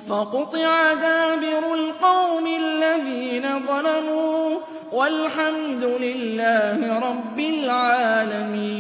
فَقُطِعَ دَابِرُ الْقَوْمِ الَّذِينَ ظَلَمُوا وَالْحَمْدُ لِلَّهِ رَبِّ الْعَالَمِينَ.